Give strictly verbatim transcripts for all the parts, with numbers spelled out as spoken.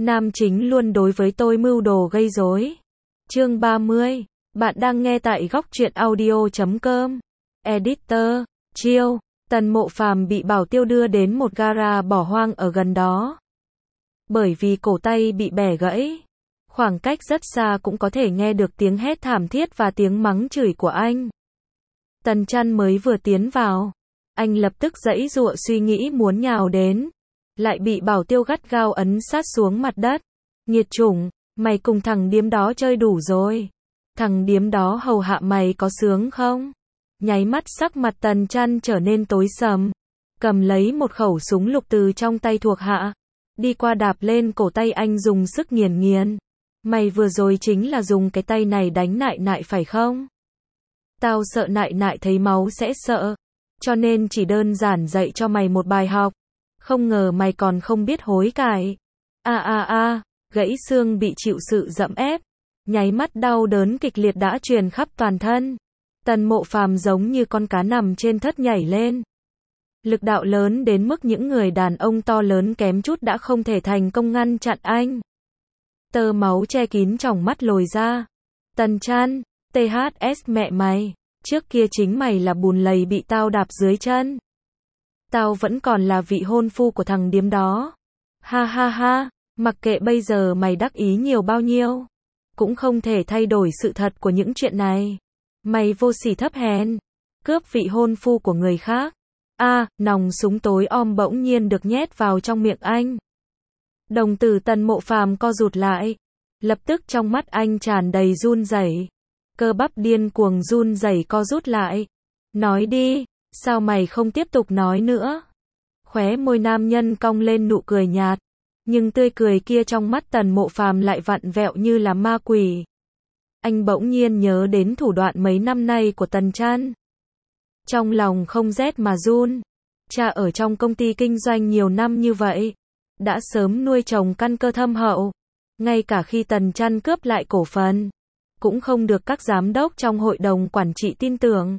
Nam chính luôn đối với tôi mưu đồ gây rối. Chương ba mươi. Bạn đang nghe tại góc truyện audio chấm com. Editor, chiêu. Tần Mộ Phàm bị Bảo Tiêu đưa đến một gara bỏ hoang ở gần đó. Bởi vì cổ tay bị bẻ gãy, khoảng cách rất xa cũng có thể nghe được tiếng hét thảm thiết và tiếng mắng chửi của anh. Tần Chăn mới vừa tiến vào, anh lập tức giãy giụa suy nghĩ muốn nhào đến, lại bị Bảo Tiêu gắt gao ấn sát xuống mặt đất. Nghiệt chủng, mày cùng thằng điếm đó chơi đủ rồi. Thằng điếm đó hầu hạ mày có sướng không? Nháy mắt sắc mặt Tần Chăn trở nên tối sầm, cầm lấy một khẩu súng lục từ trong tay thuộc hạ, đi qua đạp lên cổ tay anh dùng sức nghiền nghiền. Mày vừa rồi chính là dùng cái tay này đánh Nại Nại phải không? Tao sợ Nại Nại thấy máu sẽ sợ, cho nên chỉ đơn giản dạy cho mày một bài học. Không ngờ mày còn không biết hối cải. A a a, gãy xương bị chịu sự dẫm ép, nháy mắt đau đớn kịch liệt đã truyền khắp toàn thân. Tần Mộ Phàm giống như con cá nằm trên thớt nhảy lên. Lực đạo lớn đến mức những người đàn ông to lớn kém chút đã không thể thành công ngăn chặn anh. Tơ máu che kín tròng mắt lồi ra. Tần Chăn, tê hát ét mẹ mày, trước kia chính mày là bùn lầy bị tao đạp dưới chân. Tao vẫn còn là vị hôn phu của thằng điếm đó. Ha ha ha, mặc kệ bây giờ mày đắc ý nhiều bao nhiêu, cũng không thể thay đổi sự thật của những chuyện này. Mày vô sỉ thấp hèn, cướp vị hôn phu của người khác. A, à, nòng súng tối om bỗng nhiên được nhét vào trong miệng anh. Đồng tử Tần Mộ Phàm co rụt lại, lập tức trong mắt anh tràn đầy run rẩy, cơ bắp điên cuồng run rẩy co rút lại. Nói đi, sao mày không tiếp tục nói nữa? Khóe môi nam nhân cong lên nụ cười nhạt, nhưng tươi cười kia trong mắt Tần Mộ Phàm lại vặn vẹo như là ma quỷ. Anh bỗng nhiên nhớ đến thủ đoạn mấy năm nay của Tần Chăn. Trong lòng không rét mà run. Cha ở trong công ty kinh doanh nhiều năm như vậy, đã sớm nuôi trồng căn cơ thâm hậu. Ngay cả khi Tần Chăn cướp lại cổ phần, cũng không được các giám đốc trong hội đồng quản trị tin tưởng.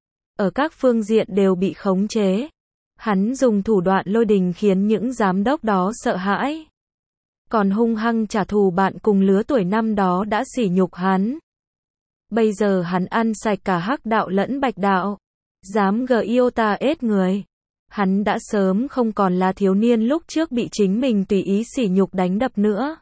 Ở các phương diện đều bị khống chế. Hắn dùng thủ đoạn lôi đình khiến những giám đốc đó sợ hãi. Còn hung hăng trả thù bạn cùng lứa tuổi năm đó đã sỉ nhục hắn. Bây giờ hắn ăn sạch cả hắc đạo lẫn bạch đạo, dám gờ yêu ta ết người. Hắn đã sớm không còn là thiếu niên lúc trước bị chính mình tùy ý sỉ nhục đánh đập nữa.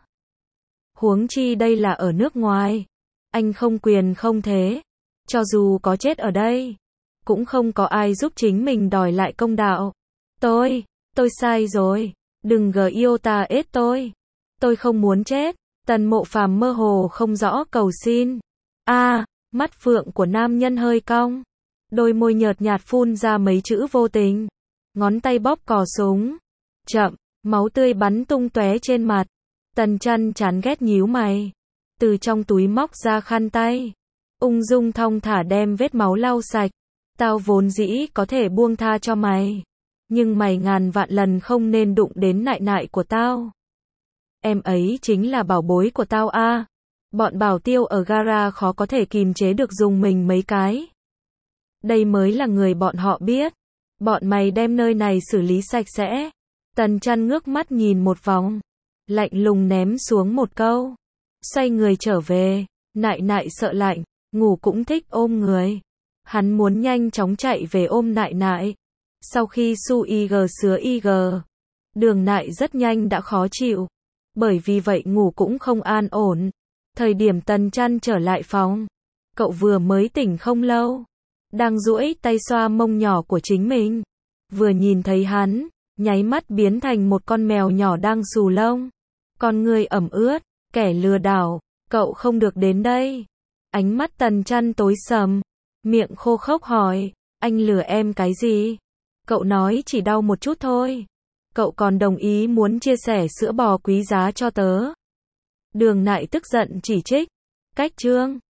Huống chi đây là ở nước ngoài, anh không quyền không thế. Cho dù có chết ở đây, cũng không có ai giúp chính mình đòi lại công đạo. Tôi, tôi sai rồi, đừng gờ yêu ta ết tôi. Tôi không muốn chết. Tần Mộ Phàm mơ hồ không rõ cầu xin. A, à, mắt phượng của nam nhân hơi cong, đôi môi nhợt nhạt phun ra mấy chữ vô tình, ngón tay bóp cò súng. Chậm, máu tươi bắn tung tóe trên mặt. Tần Chăn chán ghét nhíu mày, từ trong túi móc ra khăn tay, ung dung thong thả đem vết máu lau sạch. Tao vốn dĩ có thể buông tha cho mày, nhưng mày ngàn vạn lần không nên đụng đến Nại Nại của tao. Em ấy chính là bảo bối của tao a. À. Bọn Bảo Tiêu ở gara khó có thể kìm chế được dùng mình mấy cái. Đây mới là người bọn họ biết. Bọn mày đem nơi này xử lý sạch sẽ. Tần Chăn ngước mắt nhìn một vòng, lạnh lùng ném xuống một câu, xoay người trở về. Nại Nại sợ lạnh, ngủ cũng thích ôm người. Hắn muốn nhanh chóng chạy về ôm Nại Nại. Sau khi Su ig sứa ig, Đường Nại rất nhanh đã khó chịu, bởi vì vậy ngủ cũng không an ổn. Thời điểm Tần Chăn trở lại phòng, cậu vừa mới tỉnh không lâu, đang duỗi tay xoa mông nhỏ của chính mình. Vừa nhìn thấy hắn, nháy mắt biến thành một con mèo nhỏ đang xù lông. Con người ẩm ướt, kẻ lừa đảo, cậu không được đến đây. Ánh mắt Tần Chăn tối sầm, miệng khô khốc hỏi, anh lừa em cái gì? Cậu nói chỉ đau một chút thôi. Cậu còn đồng ý muốn chia sẻ sữa bò quý giá cho tớ. Đường Nại tức giận chỉ trích. Cách trương,